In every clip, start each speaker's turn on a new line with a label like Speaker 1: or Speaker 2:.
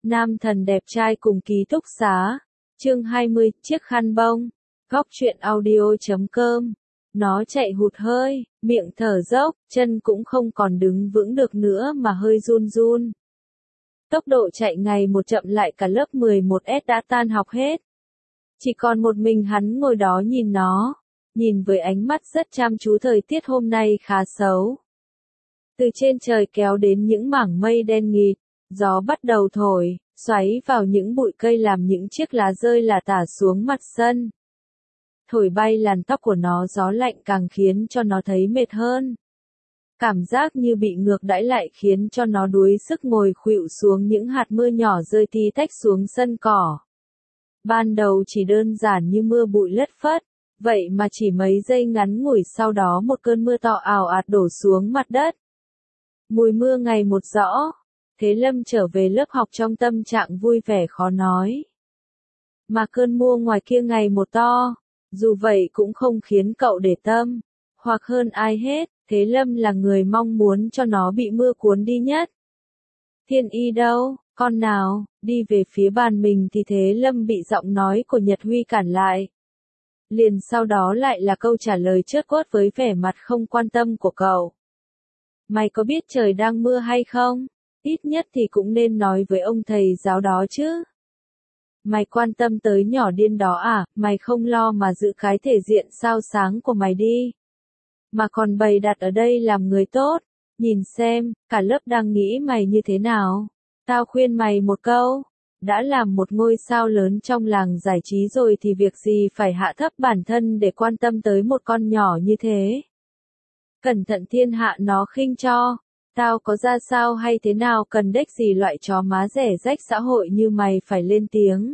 Speaker 1: Nam thần đẹp trai cùng ký túc xá. Chương 20, chiếc khăn bông. Góc truyện audio.com. Nó chạy hụt hơi, miệng thở dốc, chân cũng không còn đứng vững được nữa mà hơi run run. Tốc độ chạy ngày một chậm lại, cả lớp 11S đã tan học hết. Chỉ còn một mình hắn ngồi đó nhìn nó, nhìn với ánh mắt rất chăm chú. Thời tiết hôm nay khá xấu. Từ trên trời kéo đến những mảng mây đen nghịt, gió bắt đầu thổi, xoáy vào những bụi cây làm những chiếc lá rơi lả tả xuống mặt sân. Thổi bay làn tóc của nó, gió lạnh càng khiến cho nó thấy mệt hơn. Cảm giác như bị ngược đãi lại khiến cho nó đuối sức ngồi khuỵu xuống, những hạt mưa nhỏ rơi tí tách xuống sân cỏ. Ban đầu chỉ đơn giản như mưa bụi lất phất, vậy mà chỉ mấy giây ngắn ngủi sau đó một cơn mưa to ào ạt đổ xuống mặt đất. Mùi mưa ngày một rõ. Thế Lâm trở về lớp học trong tâm trạng vui vẻ khó nói. Mà cơn mưa ngoài kia ngày một to, dù vậy cũng không khiến cậu để tâm. Hoặc hơn ai hết, Thế Lâm là người mong muốn cho nó bị mưa cuốn đi nhất. Thiên Y đâu, con nào? Đi về phía bàn mình thì Thế Lâm bị giọng nói của Nhật Huy cản lại. Liền sau đó lại là câu trả lời chớt quớt với vẻ mặt không quan tâm của cậu. Mày có biết trời đang mưa hay không? Ít nhất thì cũng nên nói với ông thầy giáo đó chứ. Mày quan tâm tới nhỏ điên đó à? Mày không lo mà giữ cái thể diện sao sáng của mày đi. Mà còn bày đặt ở đây làm người tốt. Nhìn xem, cả lớp đang nghĩ mày như thế nào. Tao khuyên mày một câu. Đã làm một ngôi sao lớn trong làng giải trí rồi thì việc gì phải hạ thấp bản thân để quan tâm tới một con nhỏ như thế. Cẩn thận thiên hạ nó khinh cho. Tao có ra sao hay thế nào cần đếch gì loại chó má rẻ rách xã hội như mày phải lên tiếng.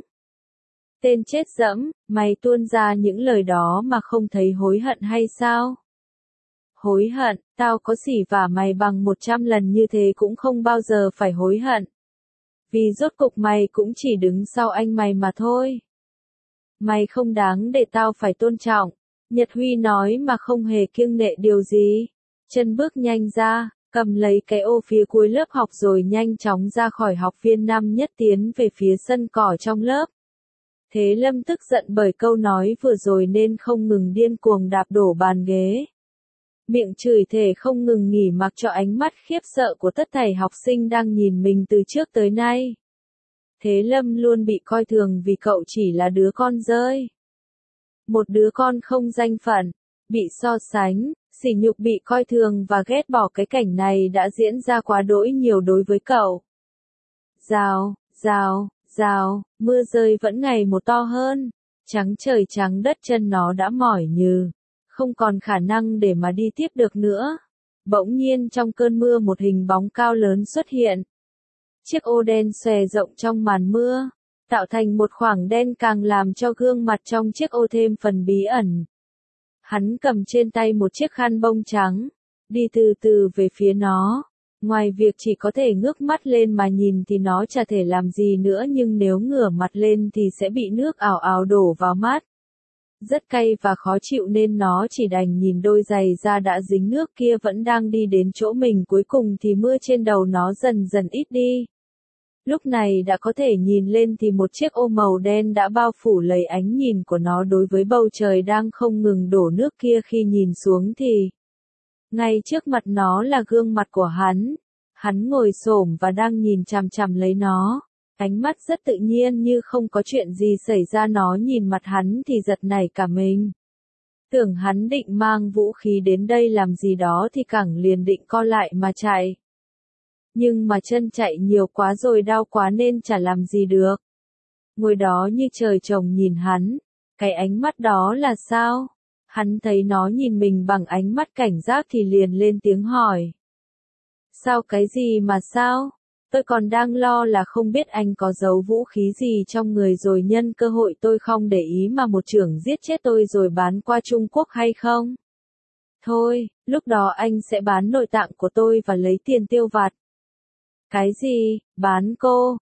Speaker 1: Tên chết dẫm, mày tuôn ra những lời đó mà không thấy hối hận hay sao? Hối hận, tao có xỉ vả mày bằng 100 lần như thế cũng không bao giờ phải hối hận. Vì rốt cục mày cũng chỉ đứng sau anh mày mà thôi. Mày không đáng để tao phải tôn trọng. Nhật Huy nói mà không hề kiêng nệ điều gì. Chân bước nhanh ra. Cầm lấy cái ô phía cuối lớp học rồi nhanh chóng ra khỏi học viên năm nhất tiến về phía sân cỏ trong lớp. Thế Lâm tức giận bởi câu nói vừa rồi nên không ngừng điên cuồng đạp đổ bàn ghế. Miệng chửi thề không ngừng nghỉ mặc cho ánh mắt khiếp sợ của tất thảy học sinh đang nhìn mình từ trước tới nay. Thế Lâm luôn bị coi thường vì cậu chỉ là đứa con dơi. Một đứa con không danh phận, bị so sánh. Sỉ nhục, bị coi thường và ghét bỏ, cái cảnh này đã diễn ra quá đỗi nhiều đối với cậu. Rào, rào, rào, mưa rơi vẫn ngày một to hơn. Trắng trời trắng đất, chân nó đã mỏi nhừ. Không còn khả năng để mà đi tiếp được nữa. Bỗng nhiên trong cơn mưa một hình bóng cao lớn xuất hiện. Chiếc ô đen xòe rộng trong màn mưa, tạo thành một khoảng đen càng làm cho gương mặt trong chiếc ô thêm phần bí ẩn. Hắn cầm trên tay một chiếc khăn bông trắng, đi từ từ về phía nó. Ngoài việc chỉ có thể ngước mắt lên mà nhìn thì nó chả thể làm gì nữa, nhưng nếu ngửa mặt lên thì sẽ bị nước ào ào đổ vào mắt. Rất cay và khó chịu nên nó chỉ đành nhìn đôi giày da đã dính nước kia vẫn đang đi đến chỗ mình. Cuối cùng thì mưa trên đầu nó dần dần ít đi. Lúc này đã có thể nhìn lên thì một chiếc ô màu đen đã bao phủ lấy ánh nhìn của nó. Đối với bầu trời đang không ngừng đổ nước kia, khi nhìn xuống thì ngay trước mặt nó là gương mặt của hắn. Hắn ngồi xổm và đang nhìn chằm chằm lấy nó. Ánh mắt rất tự nhiên như không có chuyện gì xảy ra. Nó nhìn mặt hắn thì giật nảy cả mình. Tưởng hắn định mang vũ khí đến đây làm gì đó thì cẳng liền định co lại mà chạy. Nhưng mà chân chạy nhiều quá rồi đau quá nên chả làm gì được. Ngồi đó như trời trồng nhìn hắn. Cái ánh mắt đó là sao? Hắn thấy nó nhìn mình bằng ánh mắt cảnh giác thì liền lên tiếng hỏi. Sao cái gì mà sao? Tôi còn đang lo là không biết anh có giấu vũ khí gì trong người rồi nhân cơ hội tôi không để ý mà một chưởng giết chết tôi rồi bán qua Trung Quốc hay không? Thôi, lúc đó anh sẽ bán nội tạng của tôi và lấy tiền tiêu vặt. Cái gì? Bán cô?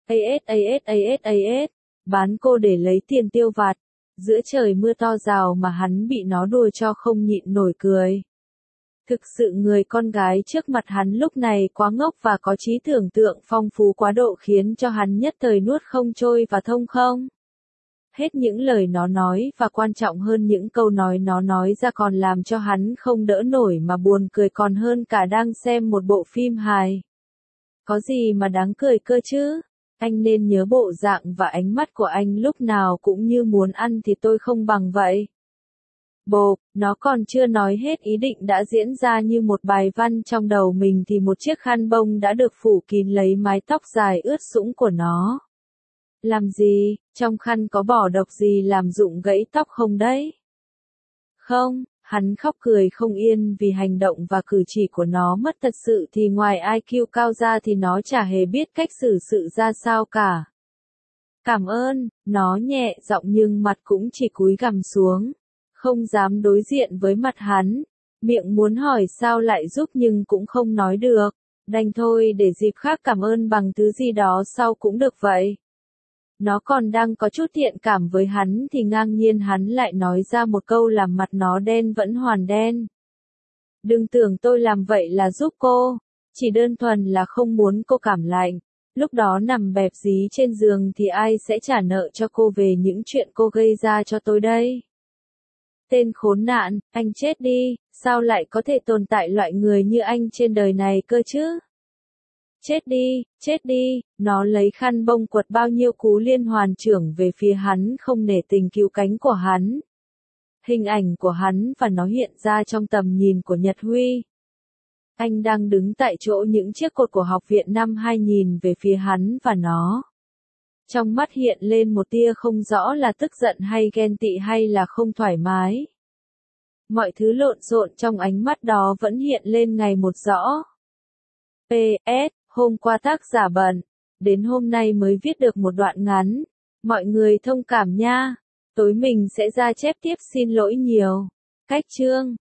Speaker 1: Bán cô để lấy tiền tiêu vặt. Giữa trời mưa to rào mà hắn bị nó đùa cho không nhịn nổi cười. Thực sự người con gái trước mặt hắn lúc này quá ngốc và có trí tưởng tượng phong phú quá độ khiến cho hắn nhất thời nuốt không trôi và thông không. Hết những lời nó nói và quan trọng hơn những câu nó nói ra còn làm cho hắn không đỡ nổi mà buồn cười còn hơn cả đang xem một bộ phim hài. Có gì mà đáng cười cơ chứ? Anh nên nhớ bộ dạng và ánh mắt của anh lúc nào cũng như muốn ăn thì tôi không bằng vậy. Bộp, nó còn chưa nói hết ý định đã diễn ra như một bài văn trong đầu mình thì một chiếc khăn bông đã được phủ kín lấy mái tóc dài ướt sũng của nó. Làm gì, trong khăn có bỏ độc gì làm rụng gãy tóc không đấy? Không, hắn khóc cười không yên vì hành động và cử chỉ của nó mất thật sự thì ngoài IQ cao ra thì nó chả hề biết cách xử sự ra sao cả. Cảm ơn, nó nhẹ giọng nhưng mặt cũng chỉ cúi gằm xuống. Không dám đối diện với mặt hắn. Miệng muốn hỏi sao lại giúp nhưng cũng không nói được. Đành thôi để dịp khác cảm ơn bằng thứ gì đó sau cũng được vậy. Nó còn đang có chút thiện cảm với hắn thì ngang nhiên hắn lại nói ra một câu làm mặt nó đen vẫn hoàn đen. Đừng tưởng tôi làm vậy là giúp cô. Chỉ đơn thuần là không muốn cô cảm lạnh. Lúc đó nằm bẹp dí trên giường thì ai sẽ trả nợ cho cô về những chuyện cô gây ra cho tôi đây? Tên khốn nạn, anh chết đi, sao lại có thể tồn tại loại người như anh trên đời này cơ chứ? Chết đi, nó lấy khăn bông quật bao nhiêu cú liên hoàn chưởng về phía hắn không nể tình cứu cánh của hắn. Hình ảnh của hắn và nó hiện ra trong tầm nhìn của Nhật Huy. Anh đang đứng tại chỗ những chiếc cột của học viện năm 2 nhìn về phía hắn và nó. Trong mắt hiện lên một tia không rõ là tức giận hay ghen tị hay là không thoải mái. Mọi thứ lộn xộn trong ánh mắt đó vẫn hiện lên ngày một rõ. PS, hôm qua tác giả bận, đến hôm nay mới viết được một đoạn ngắn. Mọi người thông cảm nha, tối mình sẽ ra chép tiếp xin lỗi nhiều. Cách chương